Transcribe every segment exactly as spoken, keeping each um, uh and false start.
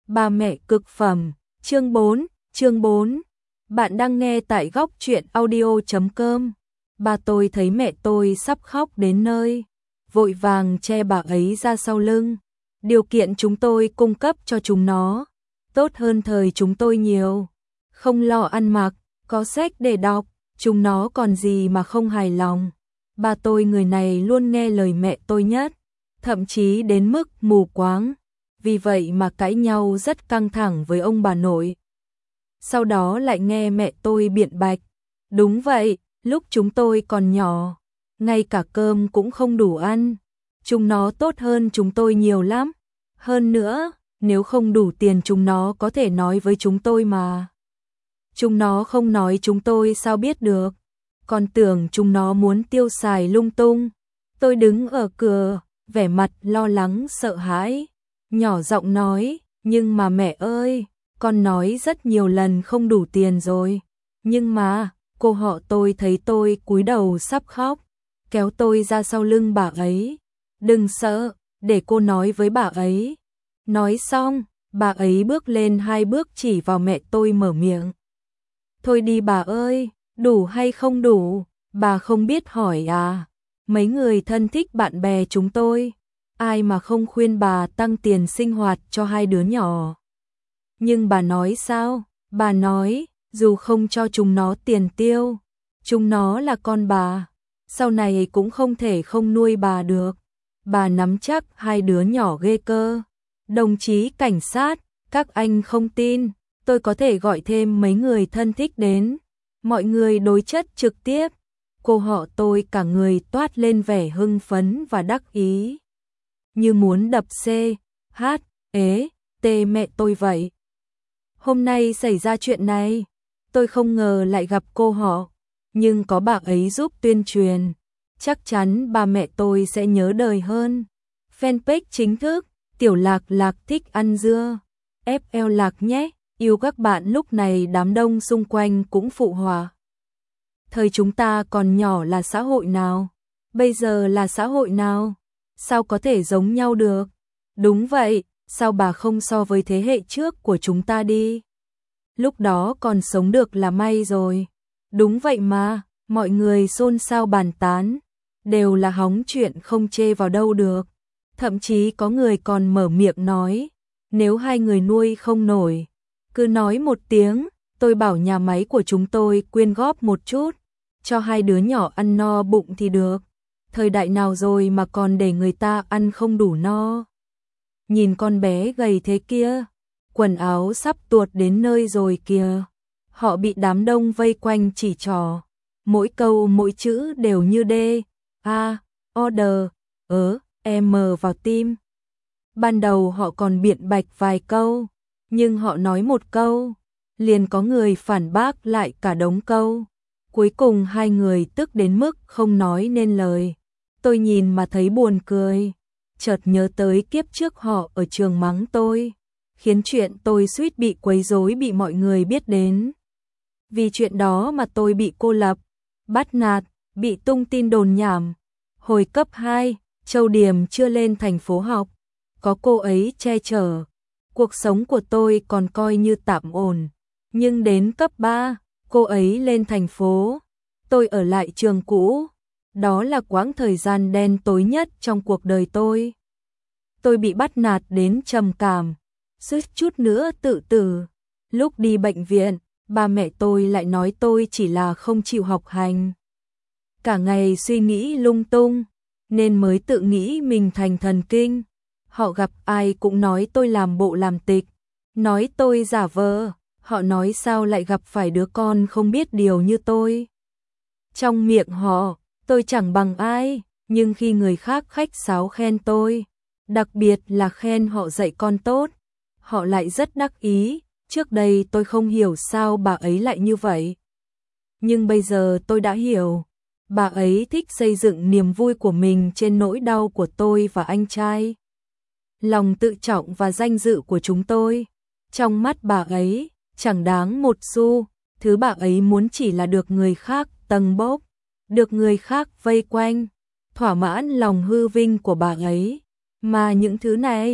Bà mẹ cực phẩm, chương bốn, chương bốn. Bạn đang nghe tại góc truyện audio chấm com. Bà tôi thấy mẹ tôi sắp khóc đến nơi, vội vàng che bà ấy ra sau lưng. Điều kiện chúng tôi cung cấp cho chúng nó tốt hơn thời chúng tôi nhiều. Không lo ăn mặc, có sách để đọc, chúng nó còn gì mà không hài lòng. Bà tôi người này luôn nghe lời mẹ tôi nhất, thậm chí đến mức mù quáng. Vì vậy mà cãi nhau rất căng thẳng với ông bà nội. Sau đó lại nghe mẹ tôi biện bạch. Đúng vậy, lúc chúng tôi còn nhỏ, ngay cả cơm cũng không đủ ăn. Chúng nó tốt hơn chúng tôi nhiều lắm. Hơn nữa, nếu không đủ tiền chúng nó có thể nói với chúng tôi mà. Chúng nó không nói chúng tôi sao biết được. Còn tưởng chúng nó muốn tiêu xài lung tung. Tôi đứng ở cửa, vẻ mặt lo lắng sợ hãi, nhỏ giọng nói, nhưng mà mẹ ơi, con nói rất nhiều lần không đủ tiền rồi. Nhưng mà, cô họ tôi thấy tôi cúi đầu sắp khóc, kéo tôi ra sau lưng bà ấy. Đừng sợ, để cô nói với bà ấy. Nói xong, bà ấy bước lên hai bước chỉ vào mẹ tôi mở miệng. Thôi đi bà ơi, đủ hay không đủ, bà không biết hỏi à. Mấy người thân thích bạn bè chúng tôi, ai mà không khuyên bà tăng tiền sinh hoạt cho hai đứa nhỏ. Nhưng bà nói sao? Bà nói, dù không cho chúng nó tiền tiêu, chúng nó là con bà, sau này cũng không thể không nuôi bà được. Bà nắm chắc hai đứa nhỏ ghê cơ. Đồng chí cảnh sát, các anh không tin, tôi có thể gọi thêm mấy người thân thích đến. Mọi người đối chất trực tiếp. Cô họ tôi cả người toát lên vẻ hưng phấn và đắc ý, như muốn đập C, H, ế, T mẹ tôi vậy. Hôm nay xảy ra chuyện này, tôi không ngờ lại gặp cô họ, nhưng có bà ấy giúp tuyên truyền, chắc chắn ba mẹ tôi sẽ nhớ đời hơn. Fanpage chính thức, Tiểu Lạc Lạc thích ăn dưa, ép lờ Lạc nhé, yêu các bạn. Lúc này đám đông xung quanh cũng phụ họa. Thời chúng ta còn nhỏ là xã hội nào? Bây giờ là xã hội nào? Sao có thể giống nhau được? Đúng vậy, sao bà không so với thế hệ trước của chúng ta đi? Lúc đó còn sống được là may rồi. Đúng vậy mà, mọi người xôn xao bàn tán, đều là hóng chuyện không chê vào đâu được. Thậm chí có người còn mở miệng nói, nếu hai người nuôi không nổi, cứ nói một tiếng, tôi bảo nhà máy của chúng tôi quyên góp một chút, cho hai đứa nhỏ ăn no bụng thì được. Thời đại nào rồi mà còn để người ta ăn không đủ no. Nhìn con bé gầy thế kia, quần áo sắp tuột đến nơi rồi kìa. Họ bị đám đông vây quanh chỉ trỏ, mỗi câu mỗi chữ đều như D, A, order, ớ, M vào tim. Ban đầu họ còn biện bạch vài câu, nhưng họ nói một câu, liền có người phản bác lại cả đống câu. Cuối cùng hai người tức đến mức không nói nên lời. Tôi nhìn mà thấy buồn cười, chợt nhớ tới kiếp trước họ ở trường mắng tôi, khiến chuyện tôi suýt bị quấy rối bị mọi người biết đến. Vì chuyện đó mà tôi bị cô lập, bắt nạt, bị tung tin đồn nhảm. Hồi cấp hai, Châu Điềm chưa lên thành phố học, có cô ấy che chở, cuộc sống của tôi còn coi như tạm ổn. Nhưng đến cấp ba, cô ấy lên thành phố, tôi ở lại trường cũ. Đó là quãng thời gian đen tối nhất trong cuộc đời tôi. Tôi bị bắt nạt đến trầm cảm, suýt chút nữa tự tử. Lúc đi bệnh viện, ba mẹ tôi lại nói tôi chỉ là không chịu học hành, cả ngày suy nghĩ lung tung, nên mới tự nghĩ mình thành thần kinh. Họ gặp ai cũng nói tôi làm bộ làm tịch, nói tôi giả vờ. Họ nói sao lại gặp phải đứa con không biết điều như tôi. Trong miệng họ, tôi chẳng bằng ai, nhưng khi người khác khách sáo khen tôi, đặc biệt là khen họ dạy con tốt, họ lại rất đắc ý. Trước đây tôi không hiểu sao bà ấy lại như vậy, nhưng bây giờ tôi đã hiểu. Bà ấy thích xây dựng niềm vui của mình trên nỗi đau của tôi và anh trai. Lòng tự trọng và danh dự của chúng tôi, trong mắt bà ấy, chẳng đáng một xu. Thứ bà ấy muốn chỉ là được người khác tâng bốc, được người khác vây quanh, thỏa mãn lòng hư vinh của bà ấy. Mà những thứ này,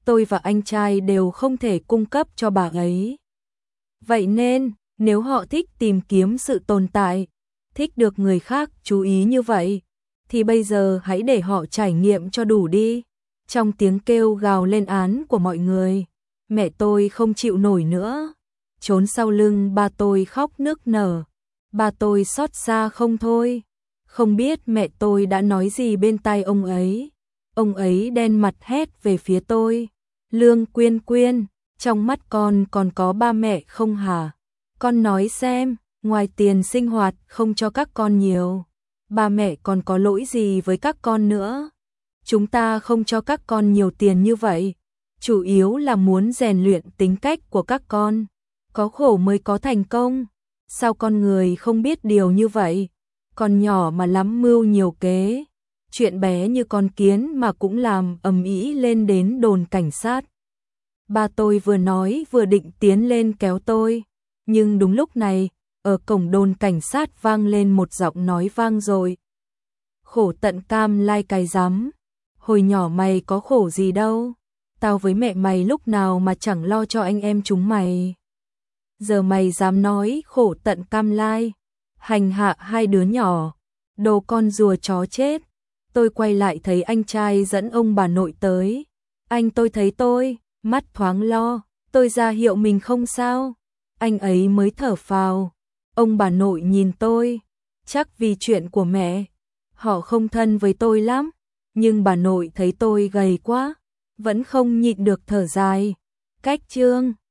tôi và anh trai đều không thể cung cấp cho bà ấy. Vậy nên, nếu họ thích tìm kiếm sự tồn tại, thích được người khác chú ý như vậy, thì bây giờ hãy để họ trải nghiệm cho đủ đi. Trong tiếng kêu gào lên án của mọi người, mẹ tôi không chịu nổi nữa, trốn sau lưng ba tôi khóc nức nở. Ba tôi xót xa không thôi, không biết mẹ tôi đã nói gì bên tai ông ấy. Ông ấy đen mặt hét về phía tôi, Lương Quyên Quyên, trong mắt con còn có ba mẹ không hả? Con nói xem, ngoài tiền sinh hoạt không cho các con nhiều, ba mẹ còn có lỗi gì với các con nữa? Chúng ta không cho các con nhiều tiền như vậy, chủ yếu là muốn rèn luyện tính cách của các con, có khổ mới có thành công. Sao con người không biết điều như vậy? Con nhỏ mà lắm mưu nhiều kế, chuyện bé như con kiến mà cũng làm ầm ĩ lên đến đồn cảnh sát. Ba tôi vừa nói vừa định tiến lên kéo tôi, nhưng đúng lúc này, ở cổng đồn cảnh sát vang lên một giọng nói vang dội. Khổ tận cam lai cài rắm, hồi nhỏ mày có khổ gì đâu, tao với mẹ mày lúc nào mà chẳng lo cho anh em chúng mày. Giờ mày dám nói khổ tận cam lai, hành hạ hai đứa nhỏ, đồ con rùa chó chết. Tôi quay lại thấy anh trai dẫn ông bà nội tới. Anh tôi thấy tôi, mắt thoáng lo, tôi ra hiệu mình không sao. Anh ấy mới thở phào. Ông bà nội nhìn tôi, chắc vì chuyện của mẹ, họ không thân với tôi lắm, nhưng bà nội thấy tôi gầy quá, vẫn không nhịn được thở dài. Cách chương